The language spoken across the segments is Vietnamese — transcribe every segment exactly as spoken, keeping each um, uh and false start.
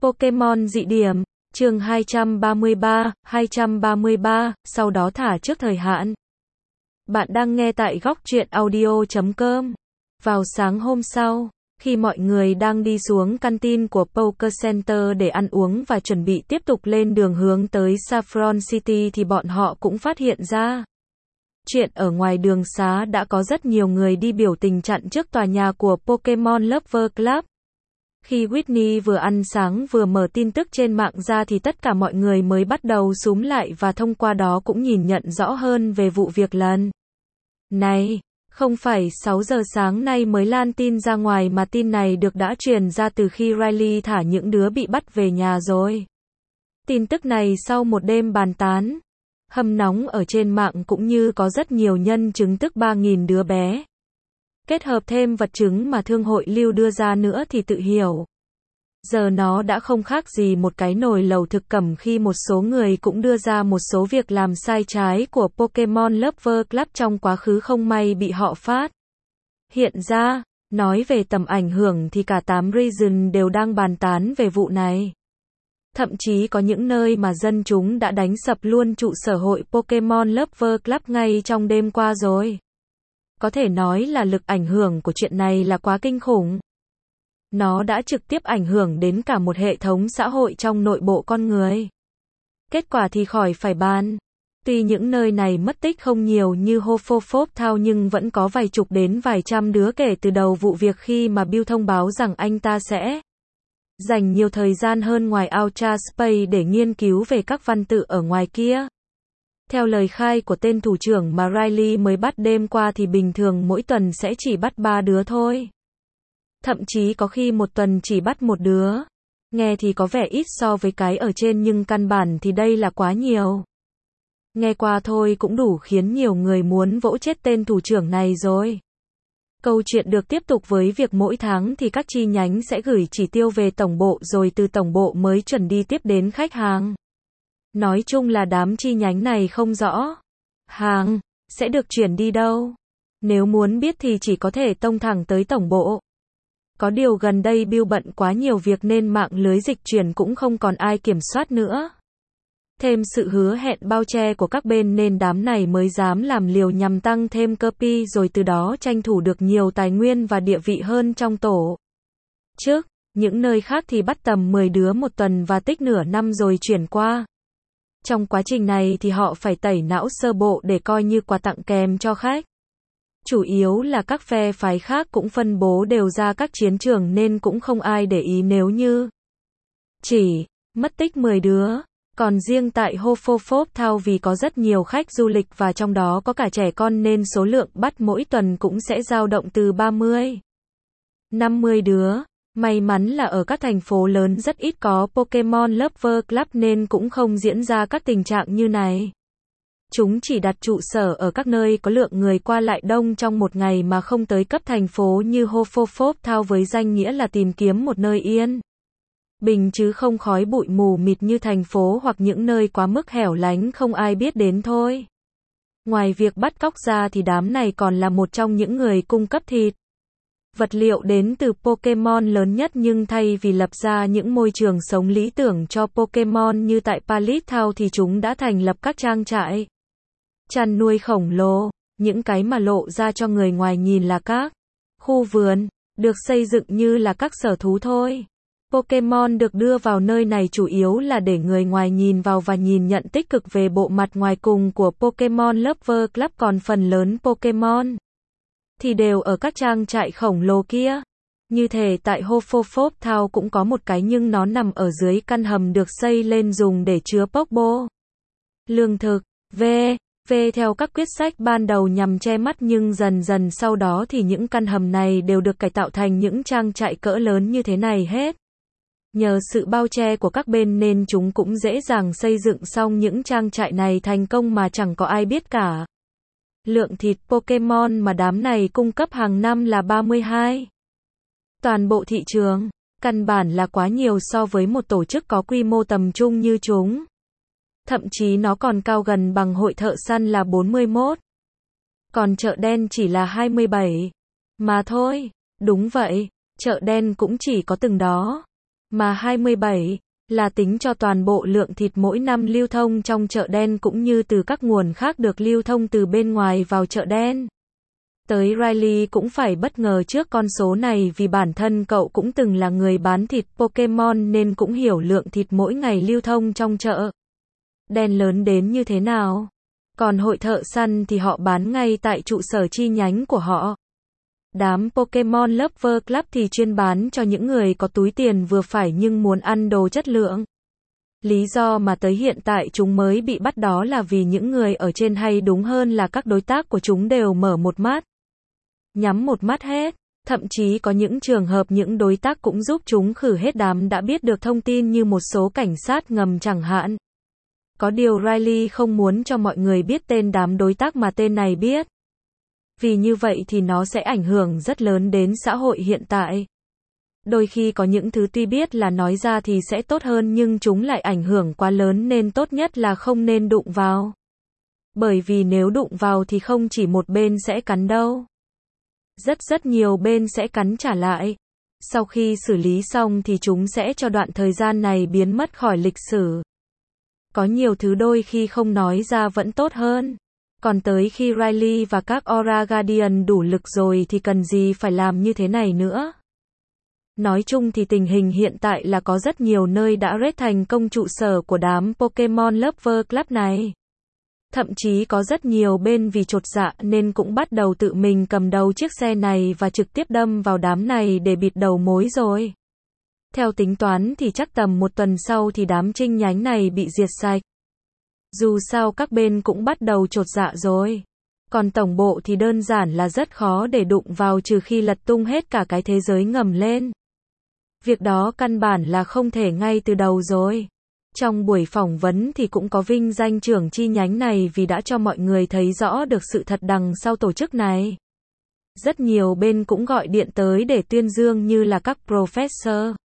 Pokémon dị điểm, chương hai trăm ba mươi ba, hai trăm ba mươi ba, sau đó thả trước thời hạn. Bạn đang nghe tại góc truyện audio chấm com. Vào sáng hôm sau, khi mọi người đang đi xuống canteen của Poké Center để ăn uống và chuẩn bị tiếp tục lên đường hướng tới Saffron City thì bọn họ cũng phát hiện ra. Chuyện ở ngoài đường xá đã có rất nhiều người đi biểu tình chặn trước tòa nhà của Pokemon Lover Club. Khi Whitney vừa ăn sáng vừa mở tin tức trên mạng ra thì tất cả mọi người mới bắt đầu xúm lại và thông qua đó cũng nhìn nhận rõ hơn về vụ việc lần này. Không phải sáu giờ sáng nay mới lan tin ra ngoài mà tin này được đã truyền ra từ khi Riley thả những đứa bị bắt về nhà rồi. Tin tức này sau một đêm bàn tán, hâm nóng ở trên mạng cũng như có rất nhiều nhân chứng tức ba nghìn đứa bé. Kết hợp thêm vật chứng mà thương hội lưu đưa ra nữa thì tự hiểu. Giờ nó đã không khác gì một cái nồi lẩu thực phẩm khi một số người cũng đưa ra một số việc làm sai trái của Pokemon Lover Club trong quá khứ không may bị họ phát hiện ra. Nói về tầm ảnh hưởng thì cả tám region đều đang bàn tán về vụ này. Thậm chí có những nơi mà dân chúng đã đánh sập luôn trụ sở hội Pokemon Lover Club ngay trong đêm qua rồi. Có thể nói là lực ảnh hưởng của chuyện này là quá kinh khủng. Nó đã trực tiếp ảnh hưởng đến cả một hệ thống xã hội trong nội bộ con người. Kết quả thì khỏi phải bàn. Tuy những nơi này mất tích không nhiều như Hufflepuff Town nhưng vẫn có vài chục đến vài trăm đứa kể từ đầu vụ việc khi mà Bill thông báo rằng anh ta sẽ dành nhiều thời gian hơn ngoài Ultra Space để nghiên cứu về các văn tự ở ngoài kia. Theo lời khai của tên thủ trưởng mà Riley mới bắt đêm qua thì bình thường mỗi tuần sẽ chỉ bắt ba đứa thôi. Thậm chí có khi một tuần chỉ bắt một đứa. Nghe thì có vẻ ít so với cái ở trên nhưng căn bản thì đây là quá nhiều. Nghe qua thôi cũng đủ khiến nhiều người muốn vỗ chết tên thủ trưởng này rồi. Câu chuyện được tiếp tục với việc mỗi tháng thì các chi nhánh sẽ gửi chỉ tiêu về tổng bộ rồi từ tổng bộ mới chuẩn đi tiếp đến khách hàng. Nói chung là đám chi nhánh này không rõ hàng sẽ được chuyển đi đâu. Nếu muốn biết thì chỉ có thể tông thẳng tới tổng bộ. Có điều gần đây Bill bận quá nhiều việc nên mạng lưới dịch chuyển cũng không còn ai kiểm soát nữa. Thêm sự hứa hẹn bao che của các bên nên đám này mới dám làm liều nhằm tăng thêm copy rồi từ đó tranh thủ được nhiều tài nguyên và địa vị hơn trong tổ chức. Những nơi khác thì bắt tầm mười đứa một tuần và tích nửa năm rồi chuyển qua. Trong quá trình này thì họ phải tẩy não sơ bộ để coi như quà tặng kèm cho khách. Chủ yếu là các phe phái khác cũng phân bố đều ra các chiến trường nên cũng không ai để ý nếu như chỉ mất tích mười đứa. Còn riêng tại Hufflepuff Town vì có rất nhiều khách du lịch và trong đó có cả trẻ con nên số lượng bắt mỗi tuần cũng sẽ dao động từ ba mươi, năm mươi đứa. May mắn là ở các thành phố lớn rất ít có Pokemon Lover Club nên cũng không diễn ra các tình trạng như này. Chúng chỉ đặt trụ sở ở các nơi có lượng người qua lại đông trong một ngày mà không tới cấp thành phố như Hufflepuff Town với danh nghĩa là tìm kiếm một nơi yên bình chứ không khói bụi mù mịt như thành phố hoặc những nơi quá mức hẻo lánh không ai biết đến thôi. Ngoài việc bắt cóc ra thì đám này còn là một trong những người cung cấp thịt vật liệu đến từ Pokemon lớn nhất nhưng thay vì lập ra những môi trường sống lý tưởng cho Pokemon như tại Pallet Town thì chúng đã thành lập các trang trại chăn nuôi khổng lồ. Những cái mà lộ ra cho người ngoài nhìn là các khu vườn được xây dựng như là các sở thú thôi. Pokemon được đưa vào nơi này chủ yếu là để người ngoài nhìn vào và nhìn nhận tích cực về bộ mặt ngoài cùng của Pokemon Lover Club, còn phần lớn Pokemon thì đều ở các trang trại khổng lồ kia. Như thể tại Hufflepuff Town cũng có một cái nhưng nó nằm ở dưới căn hầm được xây lên dùng để chứa Pokeball, lương thực, v v theo các quyết sách ban đầu nhằm che mắt nhưng dần dần sau đó thì những căn hầm này đều được cải tạo thành những trang trại cỡ lớn như thế này hết. Nhờ sự bao che của các bên nên chúng cũng dễ dàng xây dựng xong những trang trại này thành công mà chẳng có ai biết cả. Lượng thịt Pokemon mà đám này cung cấp hàng năm là ba mươi hai. Toàn bộ thị trường, căn bản là quá nhiều so với một tổ chức có quy mô tầm trung như chúng. Thậm chí nó còn cao gần bằng hội thợ săn là bốn mươi mốt. Còn chợ đen chỉ là hai mươi bảy. Mà thôi, đúng vậy, chợ đen cũng chỉ có từng đó. Mà hai mươi bảy là tính cho toàn bộ lượng thịt mỗi năm lưu thông trong chợ đen cũng như từ các nguồn khác được lưu thông từ bên ngoài vào chợ đen. Tới Riley cũng phải bất ngờ trước con số này vì bản thân cậu cũng từng là người bán thịt Pokemon nên cũng hiểu lượng thịt mỗi ngày lưu thông trong chợ đen lớn đến như thế nào. Còn hội thợ săn thì họ bán ngay tại trụ sở chi nhánh của họ. Đám Pokemon Lover Club thì chuyên bán cho những người có túi tiền vừa phải nhưng muốn ăn đồ chất lượng. Lý do mà tới hiện tại chúng mới bị bắt đó là vì những người ở trên hay đúng hơn là các đối tác của chúng đều mở một mắt, nhắm một mắt hết. Thậm chí có những trường hợp những đối tác cũng giúp chúng khử hết đám đã biết được thông tin như một số cảnh sát ngầm chẳng hạn. Có điều Riley không muốn cho mọi người biết tên đám đối tác mà tên này biết. Vì như vậy thì nó sẽ ảnh hưởng rất lớn đến xã hội hiện tại. Đôi khi có những thứ tuy biết là nói ra thì sẽ tốt hơn nhưng chúng lại ảnh hưởng quá lớn nên tốt nhất là không nên đụng vào. Bởi vì nếu đụng vào thì không chỉ một bên sẽ cắn đâu. Rất rất nhiều bên sẽ cắn trả lại. Sau khi xử lý xong thì chúng sẽ cho đoạn thời gian này biến mất khỏi lịch sử. Có nhiều thứ đôi khi không nói ra vẫn tốt hơn. Còn tới khi Riley và các Aura Guardian đủ lực rồi thì cần gì phải làm như thế này nữa. Nói chung thì tình hình hiện tại là có rất nhiều nơi đã raid thành công trụ sở của đám Pokemon Lover Club này. Thậm chí có rất nhiều bên vì chột dạ nên cũng bắt đầu tự mình cầm đầu chiếc xe này và trực tiếp đâm vào đám này để bịt đầu mối rồi. Theo tính toán thì chắc tầm một tuần sau thì đám chi nhánh này bị diệt sạch. Dù sao các bên cũng bắt đầu chột dạ rồi. Còn tổng bộ thì đơn giản là rất khó để đụng vào trừ khi lật tung hết cả cái thế giới ngầm lên. Việc đó căn bản là không thể ngay từ đầu rồi. Trong buổi phỏng vấn thì cũng có vinh danh trưởng chi nhánh này vì đã cho mọi người thấy rõ được sự thật đằng sau tổ chức này. Rất nhiều bên cũng gọi điện tới để tuyên dương như là các Professor,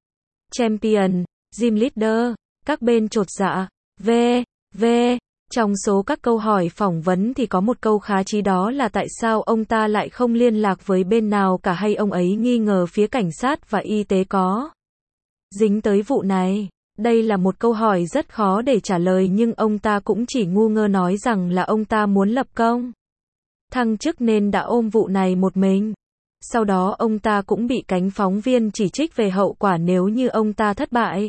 Champion, Gym Leader, các bên chột dạ, v, v. Trong số các câu hỏi phỏng vấn thì có một câu khá chí đó là tại sao ông ta lại không liên lạc với bên nào cả hay ông ấy nghi ngờ phía cảnh sát và y tế có dính tới vụ này. Đây là một câu hỏi rất khó để trả lời nhưng ông ta cũng chỉ ngu ngơ nói rằng là ông ta muốn lập công thăng chức nên đã ôm vụ này một mình. Sau đó ông ta cũng bị cánh phóng viên chỉ trích về hậu quả nếu như ông ta thất bại.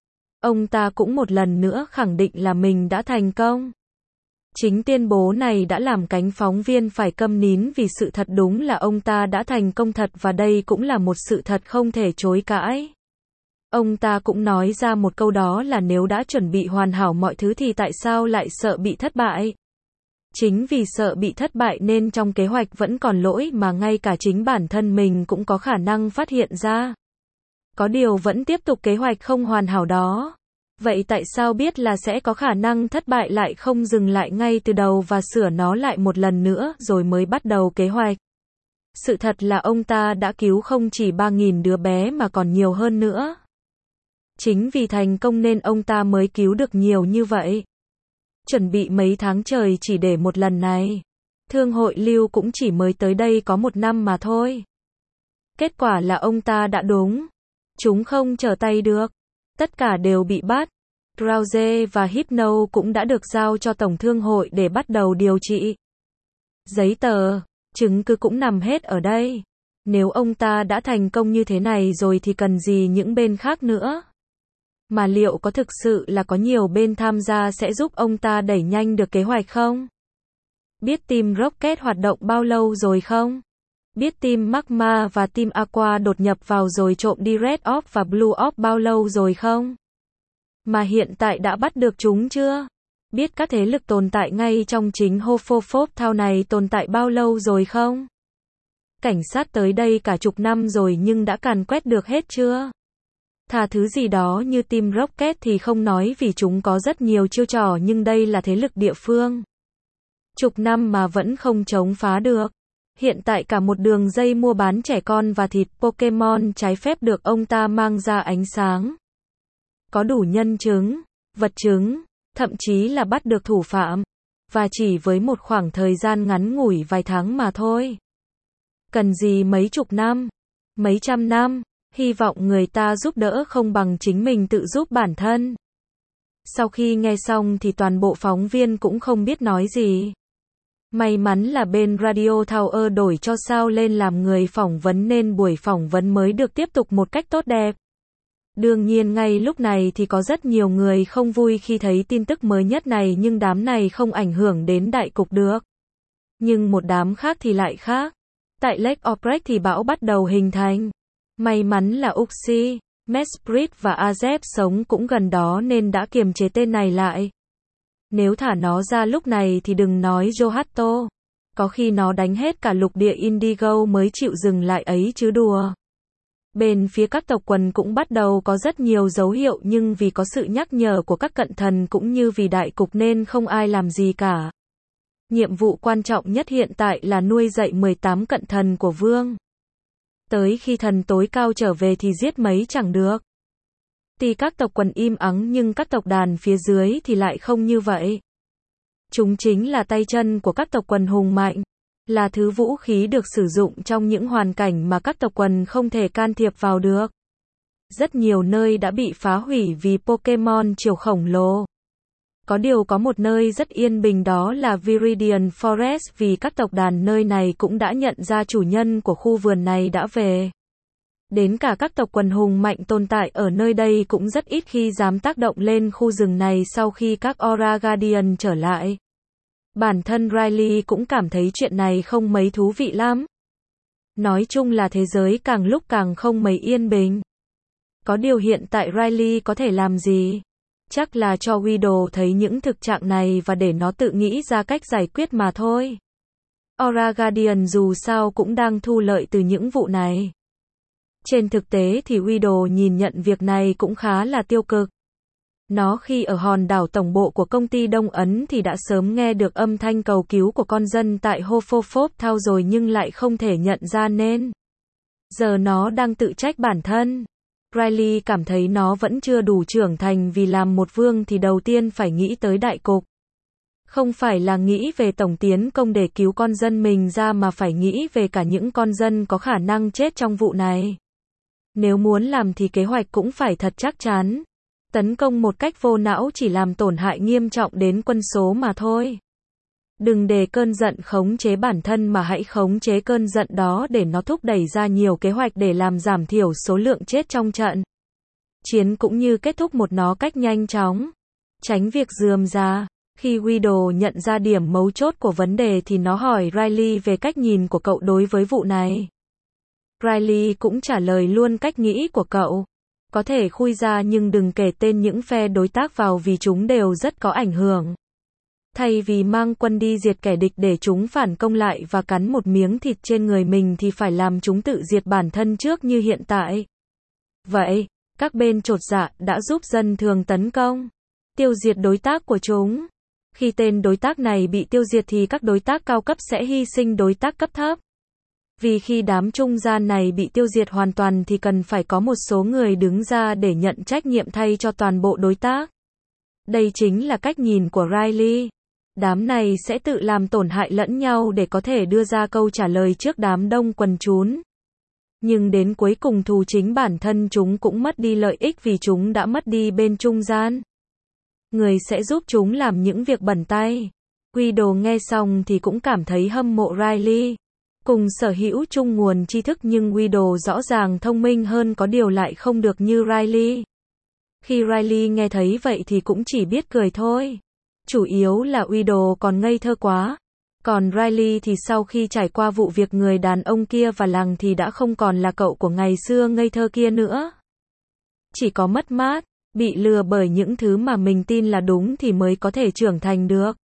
Ông ta cũng một lần nữa khẳng định là mình đã thành công. Chính tuyên bố này đã làm cánh phóng viên phải câm nín vì sự thật đúng là ông ta đã thành công thật và đây cũng là một sự thật không thể chối cãi. Ông ta cũng nói ra một câu đó là nếu đã chuẩn bị hoàn hảo mọi thứ thì tại sao lại sợ bị thất bại. Chính vì sợ bị thất bại nên trong kế hoạch vẫn còn lỗi mà ngay cả chính bản thân mình cũng có khả năng phát hiện ra. Có điều vẫn tiếp tục kế hoạch không hoàn hảo đó. Vậy tại sao biết là sẽ có khả năng thất bại lại không dừng lại ngay từ đầu và sửa nó lại một lần nữa rồi mới bắt đầu kế hoạch? Sự thật là ông ta đã cứu không chỉ ba nghìn đứa bé mà còn nhiều hơn nữa. Chính vì thành công nên ông ta mới cứu được nhiều như vậy. Chuẩn bị mấy tháng trời chỉ để một lần này. Thương hội Lưu cũng chỉ mới tới đây có một năm mà thôi. Kết quả là ông ta đã đúng. Chúng không trở tay được. Tất cả đều bị bắt. Drowsy và Hypno cũng đã được giao cho Tổng Thương hội để bắt đầu điều trị. Giấy tờ, chứng cứ cũng nằm hết ở đây. Nếu ông ta đã thành công như thế này rồi thì cần gì những bên khác nữa? Mà liệu có thực sự là có nhiều bên tham gia sẽ giúp ông ta đẩy nhanh được kế hoạch không? Biết team Rocket hoạt động bao lâu rồi không? Biết team Magma và team Aqua đột nhập vào rồi trộm đi Red Orb và Blue Orb bao lâu rồi không? Mà hiện tại đã bắt được chúng chưa? Biết các thế lực tồn tại ngay trong chính Hufflepuff Town này tồn tại bao lâu rồi không? Cảnh sát tới đây cả chục năm rồi nhưng đã càn quét được hết chưa? Thà thứ gì đó như team Rocket thì không nói vì chúng có rất nhiều chiêu trò nhưng đây là thế lực địa phương. Chục năm mà vẫn không chống phá được. Hiện tại cả một đường dây mua bán trẻ con và thịt Pokemon trái phép được ông ta mang ra ánh sáng. Có đủ nhân chứng, vật chứng, thậm chí là bắt được thủ phạm. Và chỉ với một khoảng thời gian ngắn ngủi vài tháng mà thôi. Cần gì mấy chục năm, mấy trăm năm. Hy vọng người ta giúp đỡ không bằng chính mình tự giúp bản thân. Sau khi nghe xong thì toàn bộ phóng viên cũng không biết nói gì. May mắn là bên Radio Tower đổi cho sao lên làm người phỏng vấn nên buổi phỏng vấn mới được tiếp tục một cách tốt đẹp. Đương nhiên ngay lúc này thì có rất nhiều người không vui khi thấy tin tức mới nhất này, nhưng đám này không ảnh hưởng đến đại cục được. Nhưng một đám khác thì lại khác. Tại Lake Oprek thì bão bắt đầu hình thành. May mắn là Uxie, Mesprit và Azep sống cũng gần đó nên đã kiềm chế tên này lại. Nếu thả nó ra lúc này thì đừng nói Johato. Có khi nó đánh hết cả lục địa Indigo mới chịu dừng lại ấy chứ đùa. Bên phía các tộc quần cũng bắt đầu có rất nhiều dấu hiệu, nhưng vì có sự nhắc nhở của các cận thần cũng như vì đại cục nên không ai làm gì cả. Nhiệm vụ quan trọng nhất hiện tại là nuôi dạy mười tám cận thần của vương. Tới khi thần tối cao trở về thì giết mấy chẳng được. Tuy các tộc quần im ắng nhưng các tộc đàn phía dưới thì lại không như vậy. Chúng chính là tay chân của các tộc quần hùng mạnh, là thứ vũ khí được sử dụng trong những hoàn cảnh mà các tộc quần không thể can thiệp vào được. Rất nhiều nơi đã bị phá hủy vì Pokemon chiều khổng lồ. Có điều có một nơi rất yên bình, đó là Viridian Forest, vì các tộc đàn nơi này cũng đã nhận ra chủ nhân của khu vườn này đã về. Đến cả các tộc quần hùng mạnh tồn tại ở nơi đây cũng rất ít khi dám tác động lên khu rừng này sau khi các Aura Guardian trở lại. Bản thân Riley cũng cảm thấy chuyện này không mấy thú vị lắm. Nói chung là thế giới càng lúc càng không mấy yên bình. Có điều hiện tại Riley có thể làm gì? Chắc là cho Widow thấy những thực trạng này và để nó tự nghĩ ra cách giải quyết mà thôi. Aura Guardian dù sao cũng đang thu lợi từ những vụ này. Trên thực tế thì Widow nhìn nhận việc này cũng khá là tiêu cực. Nó khi ở hòn đảo tổng bộ của công ty Đông Ấn thì đã sớm nghe được âm thanh cầu cứu của con dân tại Hofophop Town rồi nhưng lại không thể nhận ra nên giờ nó đang tự trách bản thân. Riley cảm thấy nó vẫn chưa đủ trưởng thành, vì làm một vương thì đầu tiên phải nghĩ tới đại cục. Không phải là nghĩ về tổng tiến công để cứu con dân mình ra mà phải nghĩ về cả những con dân có khả năng chết trong vụ này. Nếu muốn làm thì kế hoạch cũng phải thật chắc chắn. Tấn công một cách vô não chỉ làm tổn hại nghiêm trọng đến quân số mà thôi. Đừng để cơn giận khống chế bản thân mà hãy khống chế cơn giận đó để nó thúc đẩy ra nhiều kế hoạch để làm giảm thiểu số lượng chết trong trận chiến cũng như kết thúc một nó cách nhanh chóng. Tránh việc rườm rà. Khi Widow nhận ra điểm mấu chốt của vấn đề thì nó hỏi Riley về cách nhìn của cậu đối với vụ này. Riley cũng trả lời luôn cách nghĩ của cậu. Có thể khui ra nhưng đừng kể tên những phe đối tác vào vì chúng đều rất có ảnh hưởng. Thay vì mang quân đi diệt kẻ địch để chúng phản công lại và cắn một miếng thịt trên người mình thì phải làm chúng tự diệt bản thân trước như hiện tại. Vậy, các bên chột dạ đã giúp dân thường tấn công, tiêu diệt đối tác của chúng. Khi tên đối tác này bị tiêu diệt thì các đối tác cao cấp sẽ hy sinh đối tác cấp thấp. Vì khi đám trung gian này bị tiêu diệt hoàn toàn thì cần phải có một số người đứng ra để nhận trách nhiệm thay cho toàn bộ đối tác. Đây chính là cách nhìn của Riley. Đám này sẽ tự làm tổn hại lẫn nhau để có thể đưa ra câu trả lời trước đám đông quần chúng. Nhưng đến cuối cùng thù chính bản thân chúng cũng mất đi lợi ích vì chúng đã mất đi bên trung gian. Người sẽ giúp chúng làm những việc bẩn tay. Widow nghe xong thì cũng cảm thấy hâm mộ Riley. Cùng sở hữu chung nguồn tri thức nhưng Widow rõ ràng thông minh hơn, có điều lại không được như Riley. Khi Riley nghe thấy vậy thì cũng chỉ biết cười thôi. Chủ yếu là Widow còn ngây thơ quá. Còn Riley thì sau khi trải qua vụ việc người đàn ông kia và làng thì đã không còn là cậu của ngày xưa ngây thơ kia nữa. Chỉ có mất mát, bị lừa bởi những thứ mà mình tin là đúng thì mới có thể trưởng thành được.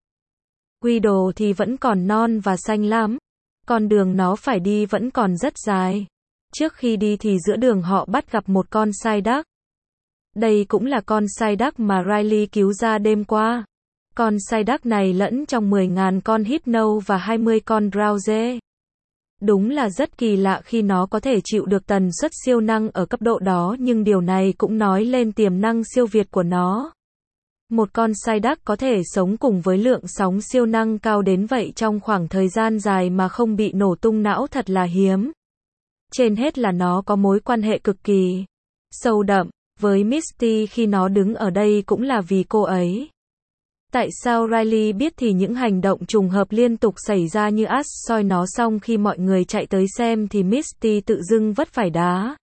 Widow thì vẫn còn non và xanh lắm. Con đường nó phải đi vẫn còn rất dài. Trước khi đi thì giữa đường họ bắt gặp một con Psyduck. Đây cũng là con Psyduck mà Riley cứu ra đêm qua. Con Psyduck này lẫn trong mười nghìn con Hypno và hai mươi con Drowse. Đúng là rất kỳ lạ khi nó có thể chịu được tần suất siêu năng ở cấp độ đó, nhưng điều này cũng nói lên tiềm năng siêu việt của nó. Một con Psyduck có thể sống cùng với lượng sóng siêu năng cao đến vậy trong khoảng thời gian dài mà không bị nổ tung não thật là hiếm. Trên hết là nó có mối quan hệ cực kỳ sâu đậm với Misty khi nó đứng ở đây cũng là vì cô ấy. Tại sao Riley biết thì những hành động trùng hợp liên tục xảy ra như Ash soi nó xong khi mọi người chạy tới xem thì Misty tự dưng vấp phải đá.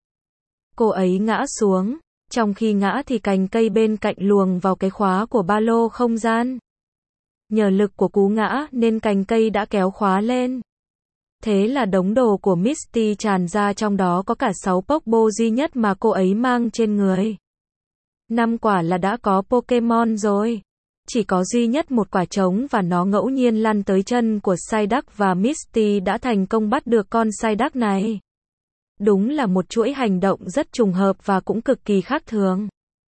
Cô ấy ngã xuống, trong khi ngã thì cành cây bên cạnh luồng vào cái khóa của ba lô không gian. Nhờ lực của cú ngã nên cành cây đã kéo khóa lên. Thế là đống đồ của Misty tràn ra, trong đó có cả sáu Pokeball duy nhất mà cô ấy mang trên người. Năm quả là đã có Pokemon rồi. Chỉ có duy nhất một quả trống và nó ngẫu nhiên lăn tới chân của Psyduck và Misty đã thành công bắt được con Psyduck này. Đúng là một chuỗi hành động rất trùng hợp và cũng cực kỳ khác thường.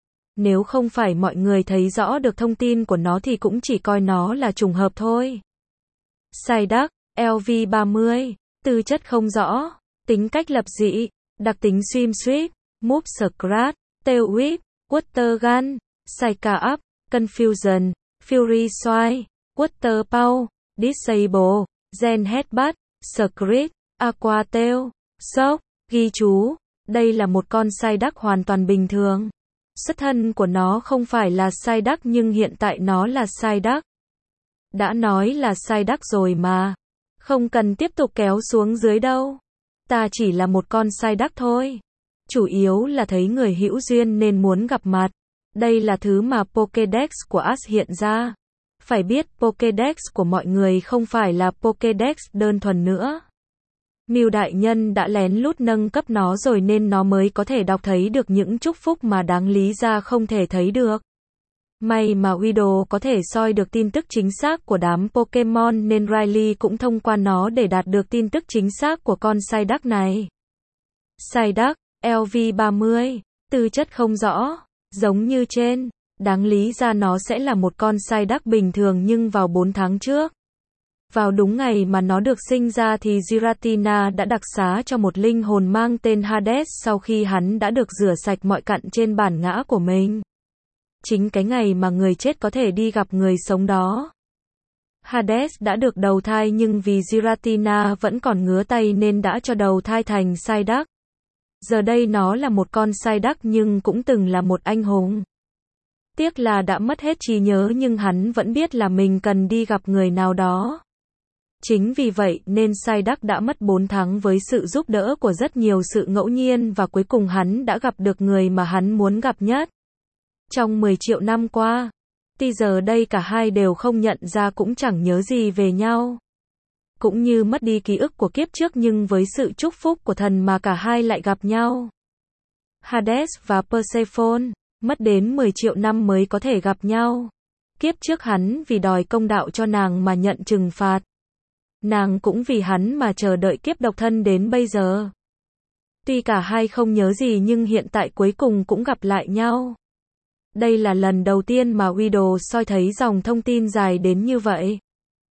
Nếu không phải mọi người thấy rõ được thông tin của nó thì cũng chỉ coi nó là trùng hợp thôi. Psyduck, L V ba mươi, tư chất không rõ, tính cách lập dị, đặc tính Swim Sweep, Move Scratch, Tail Whip, Water Gun, Psycha Up, Confusion, Fury Swine, Water Pow, Disable, Gen Headbutt, Screech, Aqua Tail, Shock. Ghi chú, đây là một con Psyduck hoàn toàn bình thường. Xuất thân của nó không phải là Psyduck nhưng hiện tại nó là Psyduck. Đã nói là Psyduck rồi mà. Không cần tiếp tục kéo xuống dưới đâu. Ta chỉ là một con Psyduck thôi. Chủ yếu là thấy người hữu duyên nên muốn gặp mặt. Đây là thứ mà Pokédex của Ash hiện ra. Phải biết Pokédex của mọi người không phải là Pokédex đơn thuần nữa. Mew đại nhân đã lén lút nâng cấp nó rồi nên nó mới có thể đọc thấy được những chúc phúc mà đáng lý ra không thể thấy được. May mà Weedle có thể soi được tin tức chính xác của đám Pokemon nên Riley cũng thông qua nó để đạt được tin tức chính xác của con Psyduck này. Psyduck, L V ba mươi, tư chất không rõ, giống như trên, đáng lý ra nó sẽ là một con Psyduck bình thường nhưng vào bốn tháng trước. Vào đúng ngày mà nó được sinh ra thì Giratina đã đặc xá cho một linh hồn mang tên Hades sau khi hắn đã được rửa sạch mọi cặn trên bản ngã của mình. Chính cái ngày mà người chết có thể đi gặp người sống đó. Hades đã được đầu thai nhưng vì Giratina vẫn còn ngứa tay nên đã cho đầu thai thành Psyduck. Giờ đây nó là một con Psyduck nhưng cũng từng là một anh hùng. Tiếc là đã mất hết trí nhớ nhưng hắn vẫn biết là mình cần đi gặp người nào đó. Chính vì vậy nên Psyduck đã mất bốn tháng với sự giúp đỡ của rất nhiều sự ngẫu nhiên và cuối cùng hắn đã gặp được người mà hắn muốn gặp nhất. Trong mười triệu năm qua, thì giờ đây cả hai đều không nhận ra cũng chẳng nhớ gì về nhau. Cũng như mất đi ký ức của kiếp trước nhưng với sự chúc phúc của thần mà cả hai lại gặp nhau. Hades và Persephone, mất đến mười triệu năm mới có thể gặp nhau. Kiếp trước hắn vì đòi công đạo cho nàng mà nhận trừng phạt. Nàng cũng vì hắn mà chờ đợi kiếp độc thân đến bây giờ. Tuy cả hai không nhớ gì nhưng hiện tại cuối cùng cũng gặp lại nhau. Đây là lần đầu tiên mà Weedle soi thấy dòng thông tin dài đến như vậy.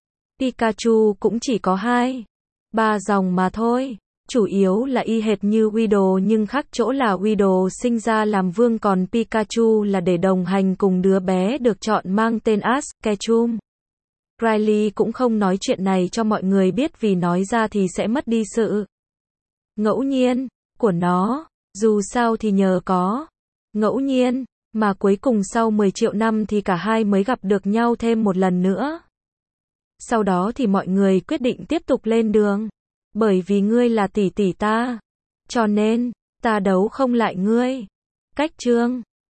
Pikachu cũng chỉ có hai, ba dòng mà thôi. Chủ yếu là y hệt như Weedle nhưng khác chỗ là Weedle sinh ra làm vương còn Pikachu là để đồng hành cùng đứa bé được chọn mang tên Ash Ketchum. Riley cũng không nói chuyện này cho mọi người biết vì nói ra thì sẽ mất đi sự ngẫu nhiên của nó. Dù sao thì nhờ có ngẫu nhiên mà cuối cùng sau mười triệu năm thì cả hai mới gặp được nhau thêm một lần nữa. Sau đó thì mọi người quyết định tiếp tục lên đường. Bởi vì ngươi là tỷ tỷ ta. Cho nên, ta đấu không lại ngươi. Cách chương